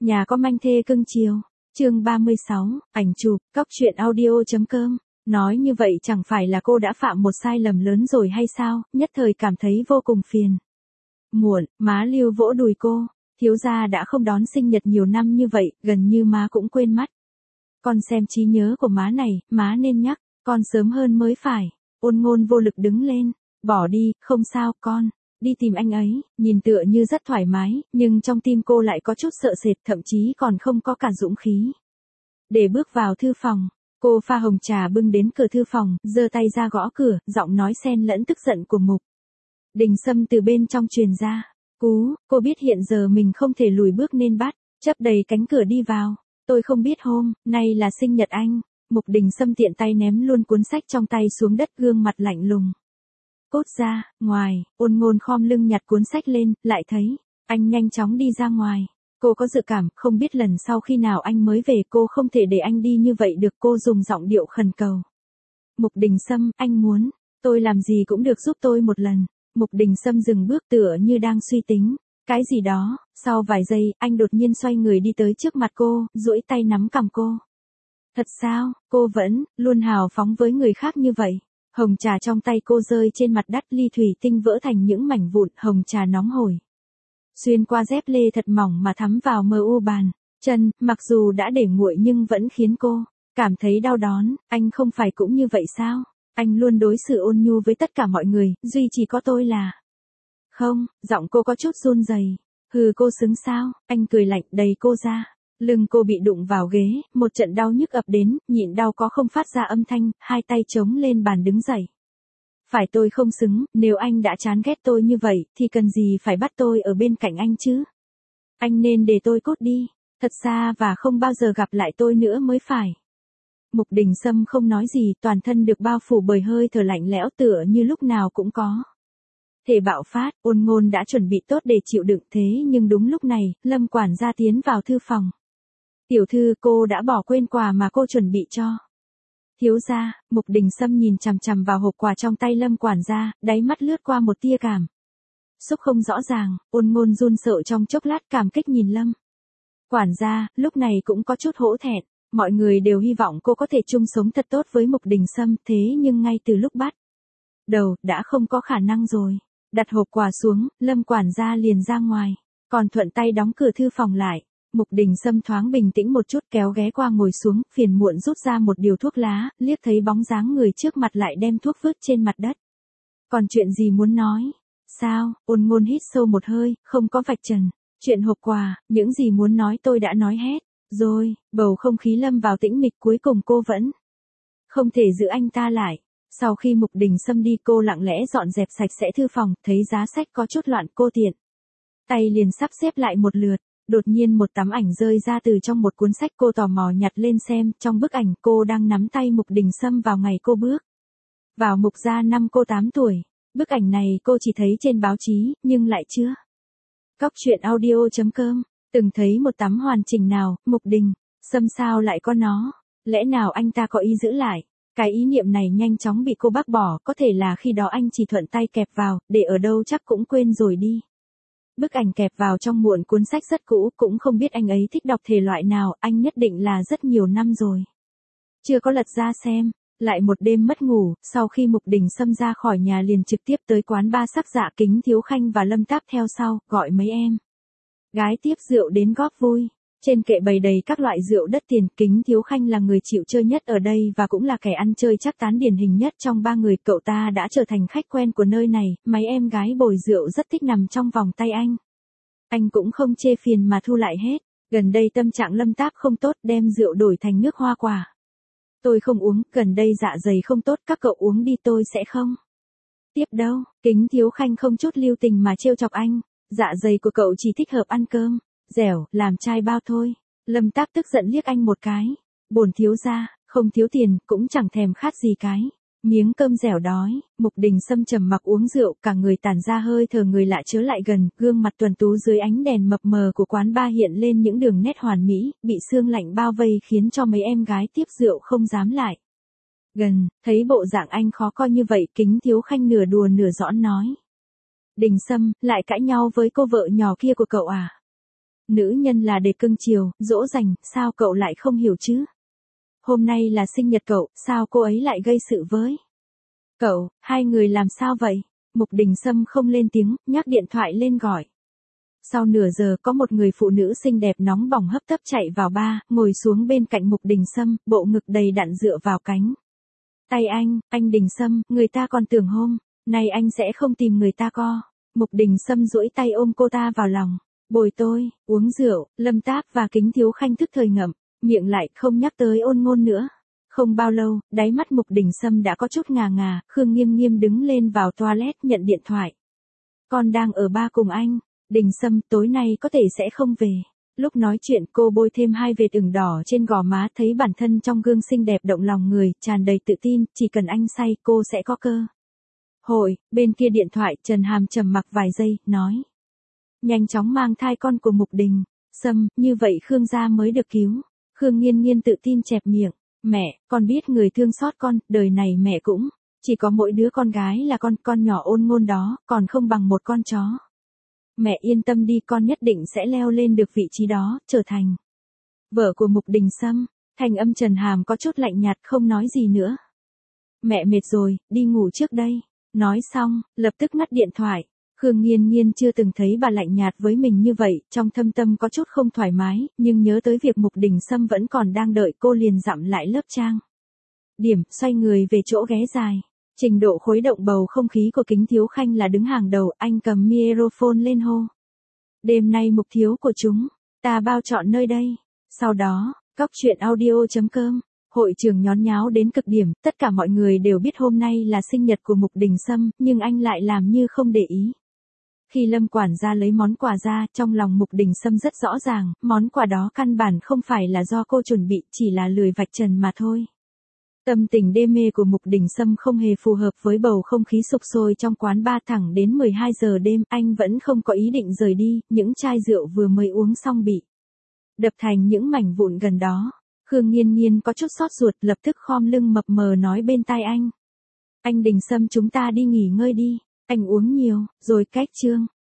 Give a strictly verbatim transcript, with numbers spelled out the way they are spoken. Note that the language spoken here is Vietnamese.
Nhà có manh thê cưng chiều. Chương ba mươi sáu, ảnh chụp, cóc truyện audio.com. Nói như vậy chẳng phải là cô đã phạm một sai lầm lớn rồi hay sao, nhất thời cảm thấy vô cùng phiền. Muộn, má Lưu vỗ đùi cô, thiếu gia đã không đón sinh nhật nhiều năm như vậy, gần như má cũng quên mất. Con xem trí nhớ của má này, má nên nhắc, con sớm hơn mới phải. Ôn Ngôn vô lực đứng lên, bỏ đi, không sao con, đi tìm anh ấy, nhìn tựa như rất thoải mái, nhưng trong tim cô lại có chút sợ sệt, thậm chí còn không có cả dũng khí. Để bước vào thư phòng, cô pha hồng trà bưng đến cửa thư phòng, giơ tay ra gõ cửa, giọng nói xen lẫn tức giận của Mục Đình Sâm từ bên trong truyền ra. Cú, cô biết hiện giờ mình không thể lùi bước nên bắt, chấp đầy cánh cửa đi vào. Tôi không biết hôm nay là sinh nhật anh. Mục Đình Sâm tiện tay ném luôn cuốn sách trong tay xuống đất, gương mặt lạnh lùng. Cốt ra, ngoài, Ôn Ngôn khom lưng nhặt cuốn sách lên, lại thấy anh nhanh chóng đi ra ngoài. Cô có dự cảm, không biết lần sau khi nào anh mới về, cô không thể để anh đi như vậy được. Cô dùng giọng điệu khẩn cầu. Mục Đình Sâm, anh muốn, tôi làm gì cũng được, giúp tôi một lần. Mục Đình Sâm dừng bước tựa như đang suy tính cái gì đó, sau vài giây, anh đột nhiên xoay người đi tới trước mặt cô, duỗi tay nắm cằm cô. Thật sao, cô vẫn luôn hào phóng với người khác như vậy? Hồng trà trong tay cô rơi trên mặt đất, ly thủy tinh vỡ thành những mảnh vụn, hồng trà nóng hổi xuyên qua dép lê thật mỏng mà thấm vào mờ u bàn chân, mặc dù đã để nguội nhưng vẫn khiến cô cảm thấy đau đớn. Anh không phải cũng như vậy sao? Anh luôn đối xử ôn nhu với tất cả mọi người, duy chỉ có tôi là... Không, giọng cô có chút run rẩy. Hừ, cô xứng sao? Anh cười lạnh đẩy cô ra. Lưng cô bị đụng vào ghế, một trận đau nhức ập đến, nhịn đau có không phát ra âm thanh, hai tay chống lên bàn đứng dậy. Phải tôi không xứng, nếu anh đã chán ghét tôi như vậy, thì cần gì phải bắt tôi ở bên cạnh anh chứ? Anh nên để tôi cút đi, thật xa và không bao giờ gặp lại tôi nữa mới phải. Mục Đình Sâm không nói gì, toàn thân được bao phủ bởi hơi thở lạnh lẽo, tựa như lúc nào cũng có thể bạo phát. Ôn Ngôn đã chuẩn bị tốt để chịu đựng, thế nhưng đúng lúc này, Lâm quản gia tiến vào thư phòng. Tiểu thư, cô đã bỏ quên quà mà cô chuẩn bị cho thiếu gia. Mục Đình Sâm nhìn chằm chằm vào hộp quà trong tay Lâm quản gia, đáy mắt lướt qua một tia cảm xúc không rõ ràng. Ôn Ngôn run sợ trong chốc lát, cảm kích nhìn Lâm quản gia, lúc này cũng có chút hổ thẹn. Mọi người đều hy vọng cô có thể chung sống thật tốt với Mục Đình Sâm, thế nhưng ngay từ lúc bắt đầu, đã không có khả năng rồi. Đặt hộp quà xuống, Lâm quản gia liền ra ngoài, còn thuận tay đóng cửa thư phòng lại. Mục Đình Sâm thoáng bình tĩnh một chút, kéo ghé qua ngồi xuống, phiền muộn rút ra một điều thuốc lá, liếc thấy bóng dáng người trước mặt lại đem thuốc vứt trên mặt đất. Còn chuyện gì muốn nói? Sao? Ôn Ngôn hít sâu một hơi, không có vạch trần chuyện hộp quà, những gì muốn nói tôi đã nói hết rồi. Bầu không khí lâm vào tĩnh mịch, cuối cùng cô vẫn không thể giữ anh ta lại. Sau khi Mục Đình Sâm đi, cô lặng lẽ dọn dẹp sạch sẽ thư phòng, thấy giá sách có chút loạn, cô tiện tay liền sắp xếp lại một lượt. Đột nhiên một tấm ảnh rơi ra từ trong một cuốn sách, cô tò mò nhặt lên xem. Trong bức ảnh, cô đang nắm tay Mục Đình Sâm vào ngày cô bước vào Mục gia năm cô tám tuổi. Bức ảnh này cô chỉ thấy trên báo chí, nhưng lại chưa cóc truyện audio.com từng thấy một tấm hoàn chỉnh nào. Mục Đình Sâm sao lại có nó? Lẽ nào anh ta có ý giữ lại? Cái ý niệm này nhanh chóng bị cô bác bỏ, có thể là khi đó anh chỉ thuận tay kẹp vào, để ở đâu chắc cũng quên rồi đi. Bức ảnh kẹp vào trong muộn cuốn sách rất cũ, cũng không biết anh ấy thích đọc thể loại nào, anh nhất định là rất nhiều năm rồi chưa có lật ra xem. Lại một đêm mất ngủ, sau khi Mục Đình Sâm ra khỏi nhà liền trực tiếp tới quán ba Sắc Dạ, Kính Thiếu Khanh và Lâm Táp theo sau, gọi mấy em gái tiếp rượu đến góp vui. Trên kệ bày đầy các loại rượu đắt tiền, Kính Thiếu Khanh là người chịu chơi nhất ở đây và cũng là kẻ ăn chơi chắc tán điển hình nhất trong ba người, cậu ta đã trở thành khách quen của nơi này, mấy em gái bồi rượu rất thích nằm trong vòng tay anh. Anh cũng không chê phiền mà thu lại hết. Gần đây tâm trạng Lâm Táp không tốt, đem rượu đổi thành nước hoa quả. Tôi không uống, gần đây dạ dày không tốt, các cậu uống đi, tôi sẽ không tiếp đâu. Kính Thiếu Khanh không chút lưu tình mà trêu chọc anh. Dạ dày của cậu chỉ thích hợp ăn cơm dẻo, làm chai bao thôi. Lâm Táp tức giận liếc anh một cái. Bổn thiếu gia không thiếu tiền, cũng chẳng thèm khát gì cái miếng cơm dẻo đói. Mục Đình Sâm trầm mặc uống rượu, cả người tản ra hơi thở người lạ chớ lại gần, gương mặt tuần tú dưới ánh đèn mập mờ của quán ba hiện lên những đường nét hoàn mỹ, bị sương lạnh bao vây khiến cho mấy em gái tiếp rượu không dám lại gần. Thấy bộ dạng anh khó coi như vậy, Kính Thiếu Khanh nửa đùa nửa giỡn nói. Đình Sâm, lại cãi nhau với cô vợ nhỏ kia của cậu à? Nữ nhân là để cưng chiều, dỗ dành, sao cậu lại không hiểu chứ? Hôm nay là sinh nhật cậu, sao cô ấy lại gây sự với cậu, hai người làm sao vậy? Mục Đình Sâm không lên tiếng, nhắc điện thoại lên gọi. Sau nửa giờ có một người phụ nữ xinh đẹp nóng bỏng hấp tấp chạy vào ba, ngồi xuống bên cạnh Mục Đình Sâm, bộ ngực đầy đặn dựa vào cánh tay anh, anh Đình Sâm, người ta còn tưởng hôm nay anh sẽ không tìm người ta co. Mục Đình Sâm duỗi tay ôm cô ta vào lòng. Bồi tôi, uống rượu, Lâm Táp và Kính Thiếu Khanh thức thời ngậm miệng lại không nhắc tới Ôn Ngôn nữa. Không bao lâu, đáy mắt Mục Đình Sâm đã có chút ngà ngà, Khương Nghiêm Nghiêm đứng lên vào toilet nhận điện thoại. Con đang ở ba cùng anh, Đình Sâm tối nay có thể sẽ không về. Lúc nói chuyện cô bôi thêm hai vệt ửng đỏ trên gò má, thấy bản thân trong gương xinh đẹp động lòng người, tràn đầy tự tin, chỉ cần anh say cô sẽ có cơ hội. Bên kia điện thoại Trần Hàm trầm mặc vài giây, nói. Nhanh chóng mang thai con của Mục Đình Sâm, như vậy Khương gia mới được cứu. Khương Nghiên Nghiên tự tin chẹp miệng. Mẹ, con biết người thương xót con, đời này mẹ cũng chỉ có mỗi đứa con gái là con, con nhỏ Ôn Ngôn đó, còn không bằng một con chó. Mẹ yên tâm đi, con nhất định sẽ leo lên được vị trí đó, trở thành vợ của Mục Đình Sâm. Thanh âm Trần Hàm có chút lạnh nhạt, không nói gì nữa. Mẹ mệt rồi, đi ngủ trước đây. Nói xong, lập tức ngắt điện thoại. Khương Nghiên Nghiên chưa từng thấy bà lạnh nhạt với mình như vậy, trong thâm tâm có chút không thoải mái, nhưng nhớ tới việc Mục Đình Sâm vẫn còn đang đợi cô liền dặm lại lớp trang điểm, xoay người về chỗ ghé dài. Trình độ khuấy động bầu không khí của Kính Thiếu Khanh là đứng hàng đầu, anh cầm microphone lên hô. Đêm nay mục thiếu của chúng ta bao trọn nơi đây. Sau đó, cóc truyện audio chấm com, hội trường nhốn nháo đến cực điểm, tất cả mọi người đều biết hôm nay là sinh nhật của Mục Đình Sâm, nhưng anh lại làm như không để ý. Khi Lâm quản gia lấy món quà ra, trong lòng Mục Đình Sâm rất rõ ràng, món quà đó căn bản không phải là do cô chuẩn bị, chỉ là lười vạch trần mà thôi. Tâm tình đê mê của Mục Đình Sâm không hề phù hợp với bầu không khí sục sôi trong quán bar, thẳng đến mười hai giờ đêm, anh vẫn không có ý định rời đi, những chai rượu vừa mới uống xong bị đập thành những mảnh vụn gần đó. Khương Nghiên Nghiên có chút xót ruột, lập tức khom lưng mập mờ nói bên tai anh. Anh Đình Sâm, chúng ta đi nghỉ ngơi đi, anh uống nhiều, rồi cách chương.